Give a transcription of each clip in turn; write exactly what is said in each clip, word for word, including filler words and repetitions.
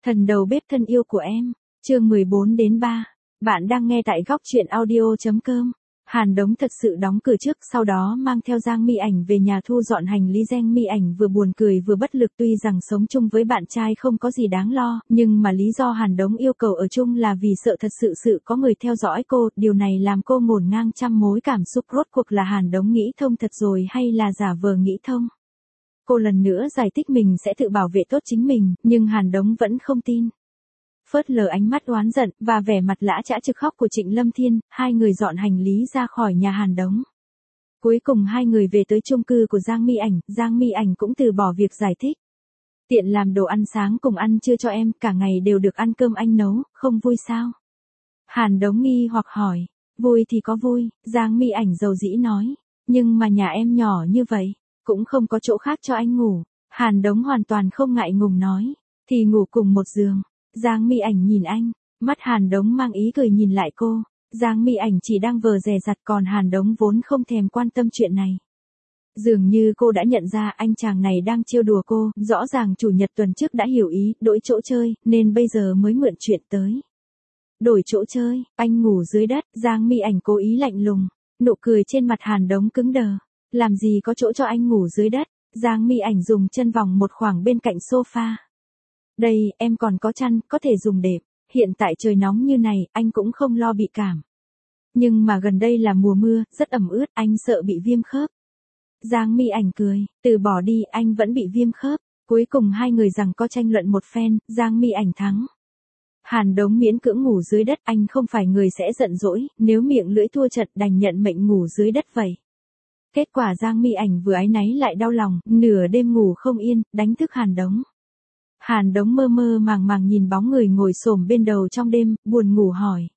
Thần đầu bếp thân yêu của em, chương mười bốn đến ba. Bạn đang nghe tại góc truyện audio chấm com. Hàn Đống thật sự đóng cửa trước, sau đó mang theo Giang Mi Ảnh về nhà thu dọn hành lý. Giang Mi Ảnh vừa buồn cười vừa bất lực, tuy rằng sống chung với bạn trai không có gì đáng lo, nhưng mà lý do Hàn Đống yêu cầu ở chung là vì sợ thật sự sự có người theo dõi cô, điều này làm cô ngổn ngang trăm mối cảm xúc. Rốt cuộc là Hàn Đống nghĩ thông thật rồi hay là giả vờ nghĩ thông? Cô lần nữa giải thích mình sẽ tự bảo vệ tốt chính mình, nhưng Hàn Đống vẫn không tin. Phớt lờ ánh mắt oán giận và vẻ mặt lã chã trực khóc của Trịnh Lâm Thiên, hai người dọn hành lý ra khỏi nhà Hàn Đống. Cuối cùng hai người về tới chung cư của Giang Mi Ảnh, Giang Mi Ảnh cũng từ bỏ việc giải thích. Tiện làm đồ ăn sáng cùng ăn trưa cho em, cả ngày đều được ăn cơm anh nấu, không vui sao? Hàn Đống nghi hoặc hỏi. Vui thì có vui, Giang Mi Ảnh dầu dĩ nói. Nhưng mà nhà em nhỏ như vậy, cũng không có chỗ khác cho anh ngủ. Hàn Đống hoàn toàn không ngại ngùng nói. Thì ngủ cùng một giường. Giang Mi Ảnh nhìn anh, mắt Hàn Đống mang ý cười nhìn lại cô. Giang Mi Ảnh chỉ đang vờ dè dặt, còn Hàn Đống vốn không thèm quan tâm chuyện này. Dường như cô đã nhận ra anh chàng này đang trêu đùa cô, rõ ràng chủ nhật tuần trước đã hiểu ý, đổi chỗ chơi, nên bây giờ mới mượn chuyện tới. Đổi chỗ chơi, anh ngủ dưới đất, Giang Mi Ảnh cố ý lạnh lùng, nụ cười trên mặt Hàn Đống cứng đờ. Làm gì có chỗ cho anh ngủ dưới đất? Giang Mi Ảnh dùng chân vòng một khoảng bên cạnh sofa. Đây, em còn có chăn, có thể dùng đệm. Hiện tại trời nóng như này, anh cũng không lo bị cảm. Nhưng mà gần đây là mùa mưa, rất ẩm ướt, anh sợ bị viêm khớp. Giang Mi Ảnh cười, từ bỏ đi, anh vẫn bị viêm khớp. Cuối cùng hai người rằng có tranh luận một phen, Giang Mi Ảnh thắng. Hàn Đống miễn cưỡng ngủ dưới đất, anh không phải người sẽ giận dỗi, nếu miệng lưỡi thua trận đành nhận mệnh ngủ dưới đất vậy. Kết quả Giang Mi Ảnh vừa áy náy lại đau lòng, nửa đêm ngủ không yên, đánh thức Hàn Đống. Hàn Đống mơ mơ màng màng nhìn bóng người ngồi xổm bên đầu trong đêm, buồn ngủ hỏi.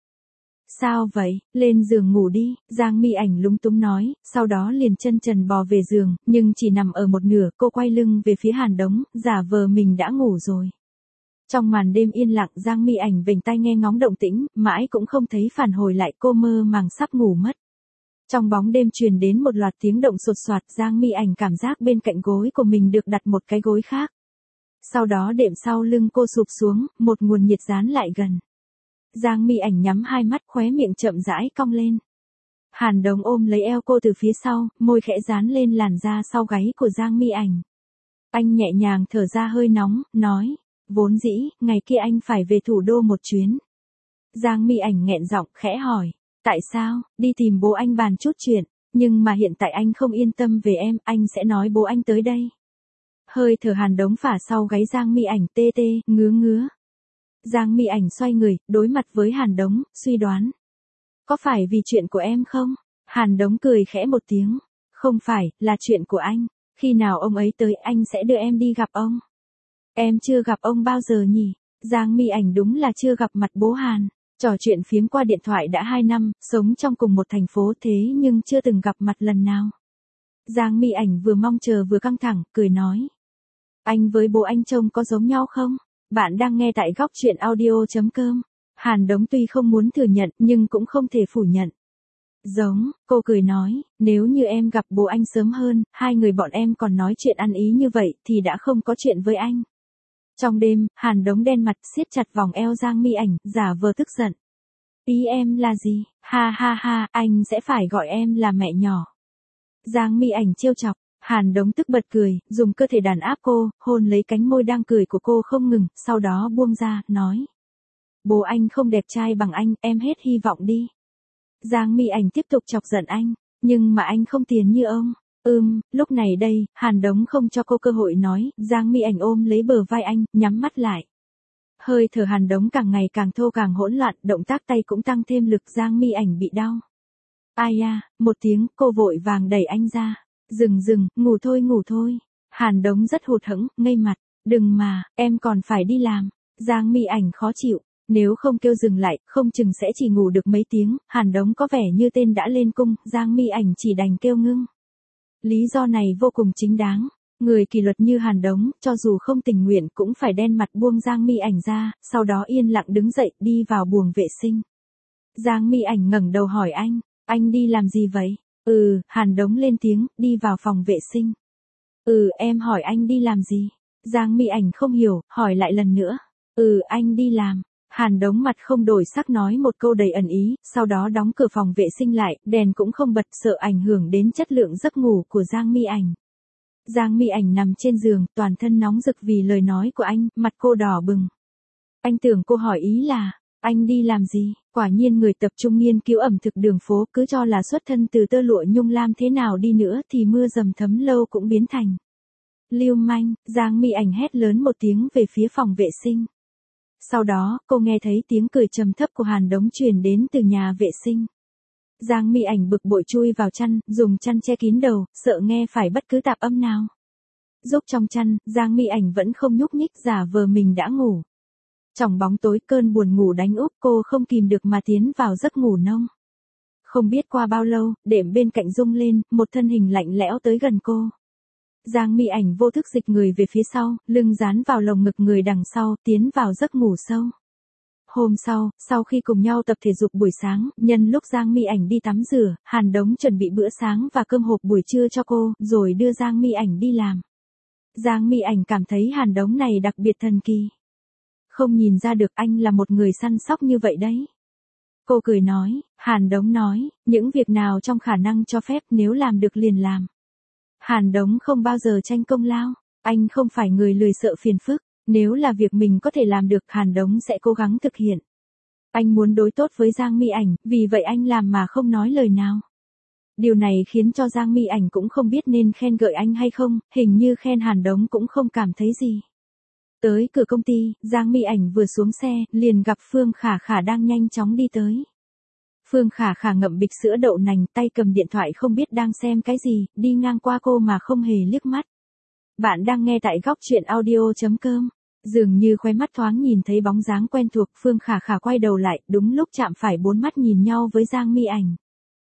Sao vậy, lên giường ngủ đi, Giang Mi Ảnh lúng túng nói, sau đó liền chân trần bò về giường, nhưng chỉ nằm ở một nửa, cô quay lưng về phía Hàn Đống, giả vờ mình đã ngủ rồi. Trong màn đêm yên lặng, Giang Mi Ảnh vểnh tai nghe ngóng động tĩnh, mãi cũng không thấy phản hồi lại, cô mơ màng sắp ngủ mất. Trong bóng đêm truyền đến một loạt tiếng động sột soạt, Giang Mi Ảnh cảm giác bên cạnh gối của mình được đặt một cái gối khác. Sau đó đệm sau lưng cô sụp xuống, một nguồn nhiệt dán lại gần. Giang Mi Ảnh nhắm hai mắt, khóe miệng chậm rãi cong lên. Hàn Đống ôm lấy eo cô từ phía sau, môi khẽ dán lên làn da sau gáy của Giang Mi Ảnh. Anh nhẹ nhàng thở ra hơi nóng, nói, vốn dĩ, ngày kia anh phải về thủ đô một chuyến. Giang Mi Ảnh nghẹn giọng, khẽ hỏi, tại sao, đi tìm bố anh bàn chút chuyện, nhưng mà hiện tại anh không yên tâm về em, anh sẽ nói bố anh tới đây. Hơi thở Hàn Đống phả sau gáy Giang Mi Ảnh tê tê, ngứa ngứa. Giang Mi Ảnh xoay người, đối mặt với Hàn Đống, suy đoán. Có phải vì chuyện của em không? Hàn Đống cười khẽ một tiếng. Không phải, là chuyện của anh. Khi nào ông ấy tới anh sẽ đưa em đi gặp ông. Em chưa gặp ông bao giờ nhỉ? Giang Mi Ảnh đúng là chưa gặp mặt bố Hàn. Trò chuyện phiếm qua điện thoại đã hai năm, sống trong cùng một thành phố thế nhưng chưa từng gặp mặt lần nào. Giang Mi Ảnh vừa mong chờ vừa căng thẳng, cười nói. Anh với bố anh trông có giống nhau không? Bạn đang nghe tại góc truyện audio chấm com. Hàn Đống tuy không muốn thừa nhận nhưng cũng không thể phủ nhận. Giống, cô cười nói, nếu như em gặp bố anh sớm hơn, hai người bọn em còn nói chuyện ăn ý như vậy thì đã không có chuyện với anh. Trong đêm, Hàn Đống đen mặt siết chặt vòng eo Giang Mi Ảnh, giả vờ tức giận. Ý em là gì? Ha ha ha, anh sẽ phải gọi em là mẹ nhỏ. Giang Mi Ảnh trêu chọc. Hàn Đống tức bật cười, dùng cơ thể đàn áp cô, hôn lấy cánh môi đang cười của cô không ngừng, sau đó buông ra, nói. Bố anh không đẹp trai bằng anh, em hết hy vọng đi. Giang Mi Ảnh tiếp tục chọc giận anh, nhưng mà anh không tiền như ông. Ừm, lúc này đây, Hàn Đống không cho cô cơ hội nói, Giang Mi Ảnh ôm lấy bờ vai anh, nhắm mắt lại. Hơi thở Hàn Đống càng ngày càng thô càng hỗn loạn, động tác tay cũng tăng thêm lực, Giang Mi Ảnh bị đau. Ai à, một tiếng, cô vội vàng đẩy anh ra. Dừng dừng, ngủ thôi ngủ thôi. Hàn Đống rất hụt hẫng, ngây mặt. Đừng mà, em còn phải đi làm. Giang Mi Ảnh khó chịu. Nếu không kêu dừng lại, không chừng sẽ chỉ ngủ được mấy tiếng. Hàn Đống có vẻ như tên đã lên cung, Giang Mi Ảnh chỉ đành kêu ngưng. Lý do này vô cùng chính đáng. Người kỷ luật như Hàn Đống, cho dù không tình nguyện cũng phải đen mặt buông Giang Mi Ảnh ra, sau đó yên lặng đứng dậy, đi vào buồng vệ sinh. Giang Mi Ảnh ngẩng đầu hỏi anh, anh đi làm gì vậy? Ừ, Hàn Đống lên tiếng, đi vào phòng vệ sinh. Ừ, em hỏi anh đi làm gì? Giang Mi Ảnh không hiểu, hỏi lại lần nữa. Ừ, anh đi làm. Hàn Đống mặt không đổi sắc nói một câu đầy ẩn ý, sau đó đóng cửa phòng vệ sinh lại, đèn cũng không bật sợ ảnh hưởng đến chất lượng giấc ngủ của Giang Mi Ảnh. Giang Mi Ảnh nằm trên giường, toàn thân nóng rực vì lời nói của anh, mặt cô đỏ bừng. Anh tưởng cô hỏi ý là, anh đi làm gì? Quả nhiên người tập trung nghiên cứu ẩm thực đường phố cứ cho là xuất thân từ tơ lụa nhung lam thế nào đi nữa thì mưa dầm thấm lâu cũng biến thành lưu manh. Giang Mi Ảnh hét lớn một tiếng về phía phòng vệ sinh. Sau đó, cô nghe thấy tiếng cười trầm thấp của Hàn Đống truyền đến từ nhà vệ sinh. Giang Mi Ảnh bực bội chui vào chăn, dùng chăn che kín đầu, sợ nghe phải bất cứ tạp âm nào. Rúc trong chăn, Giang Mi Ảnh vẫn không nhúc nhích giả vờ mình đã ngủ. Trong bóng tối cơn buồn ngủ đánh úp cô không kìm được mà tiến vào giấc ngủ nông. Không biết qua bao lâu, đệm bên cạnh rung lên, một thân hình lạnh lẽo tới gần cô. Giang Mi Ảnh vô thức dịch người về phía sau, lưng dán vào lồng ngực người đằng sau, tiến vào giấc ngủ sâu. Hôm sau, sau khi cùng nhau tập thể dục buổi sáng, nhân lúc Giang Mi Ảnh đi tắm rửa, Hàn Đống chuẩn bị bữa sáng và cơm hộp buổi trưa cho cô, rồi đưa Giang Mi Ảnh đi làm. Giang Mi Ảnh cảm thấy Hàn Đống này đặc biệt thần kỳ. Không nhìn ra được anh là một người săn sóc như vậy đấy. Cô cười nói, Hàn Đống nói, những việc nào trong khả năng cho phép nếu làm được liền làm. Hàn Đống không bao giờ tranh công lao, anh không phải người lười sợ phiền phức, nếu là việc mình có thể làm được Hàn Đống sẽ cố gắng thực hiện. Anh muốn đối tốt với Giang Mi Ảnh, vì vậy anh làm mà không nói lời nào. Điều này khiến cho Giang Mi Ảnh cũng không biết nên khen gợi anh hay không, hình như khen Hàn Đống cũng không cảm thấy gì. Tới cửa công ty, Giang Mi Ảnh vừa xuống xe, liền gặp Phương Khả Khả đang nhanh chóng đi tới. Phương Khả Khả ngậm bịch sữa đậu nành, tay cầm điện thoại không biết đang xem cái gì, đi ngang qua cô mà không hề liếc mắt. Bạn đang nghe tại góc truyện audio chấm com. Dường như khóe mắt thoáng nhìn thấy bóng dáng quen thuộc, Phương Khả Khả quay đầu lại, đúng lúc chạm phải bốn mắt nhìn nhau với Giang Mi Ảnh.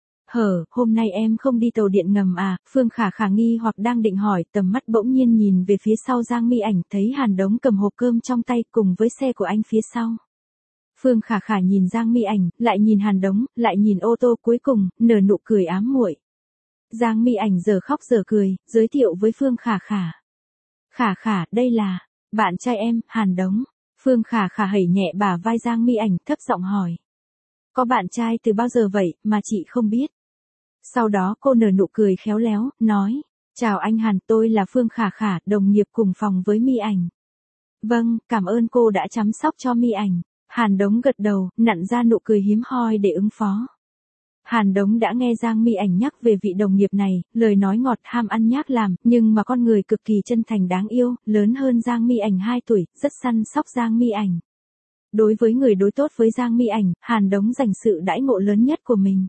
Hở, hôm nay em không đi tàu điện ngầm à? Phương Khả Khả nghi hoặc đang định hỏi, tầm mắt bỗng nhiên nhìn về phía sau Giang Mi Ảnh, thấy Hàn Đống cầm hộp cơm trong tay cùng với xe của anh phía sau. Phương Khả Khả nhìn Giang Mi Ảnh, lại nhìn Hàn Đống, lại nhìn ô tô, cuối cùng nở nụ cười ám muội. Giang Mi Ảnh giờ khóc giờ cười, giới thiệu với Phương Khả Khả. Khả Khả, đây là bạn trai em, Hàn Đống. Phương Khả Khả hẩy nhẹ bả vai Giang Mi Ảnh, thấp giọng hỏi. Có bạn trai từ bao giờ vậy, mà chị không biết? Sau đó cô nở nụ cười khéo léo, nói. Chào anh Hàn, tôi là Phương Khả Khả, đồng nghiệp cùng phòng với Mi Ảnh. Vâng, cảm ơn cô đã chăm sóc cho Mi Ảnh. Hàn Đống gật đầu, nặn ra nụ cười hiếm hoi để ứng phó. Hàn Đống đã nghe Giang Mi Ảnh nhắc về vị đồng nghiệp này, lời nói ngọt ham ăn nhác làm, nhưng mà con người cực kỳ chân thành đáng yêu, lớn hơn Giang Mi Ảnh hai tuổi, rất săn sóc Giang Mi Ảnh. Đối với người đối tốt với Giang Mi Ảnh, Hàn Đống dành sự đãi ngộ lớn nhất của mình.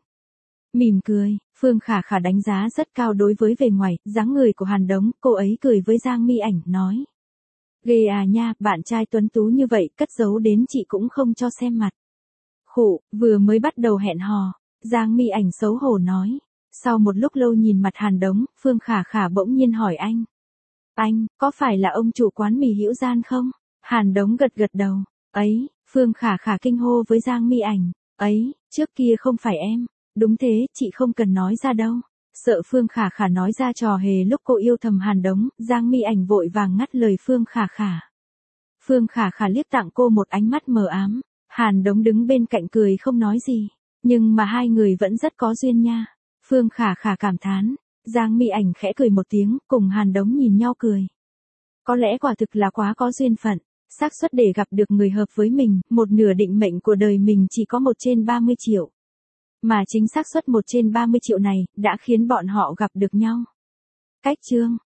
Mỉm cười, Phương Khả Khả đánh giá rất cao đối với vẻ ngoài, dáng người của Hàn Đống, cô ấy cười với Giang Mi Ảnh, nói. Ghê à nha, bạn trai tuấn tú như vậy, cất giấu đến chị cũng không cho xem mặt. Khụ, vừa mới bắt đầu hẹn hò, Giang Mi Ảnh xấu hổ nói. Sau một lúc lâu nhìn mặt Hàn Đống, Phương Khả Khả bỗng nhiên hỏi anh. Anh, có phải là ông chủ quán mì Hữu Gian không? Hàn Đống gật gật đầu. Ấy, Phương Khả Khả kinh hô với Giang Mi Ảnh. Ấy, trước kia không phải em. Đúng thế, chị không cần nói ra đâu. Sợ Phương Khả Khả nói ra trò hề lúc cô yêu thầm Hàn Đống, Giang Mi Ảnh vội vàng ngắt lời Phương Khả Khả. Phương Khả Khả liếc tặng cô một ánh mắt mờ ám. Hàn Đống đứng bên cạnh cười không nói gì. Nhưng mà hai người vẫn rất có duyên nha. Phương Khả Khả cảm thán. Giang Mi Ảnh khẽ cười một tiếng, cùng Hàn Đống nhìn nhau cười. Có lẽ quả thực là quá có duyên phận. Xác suất để gặp được người hợp với mình, một nửa định mệnh của đời mình chỉ có một trên ba mươi triệu. Mà chính xác suất một trên ba mươi triệu này, đã khiến bọn họ gặp được nhau. Cách chương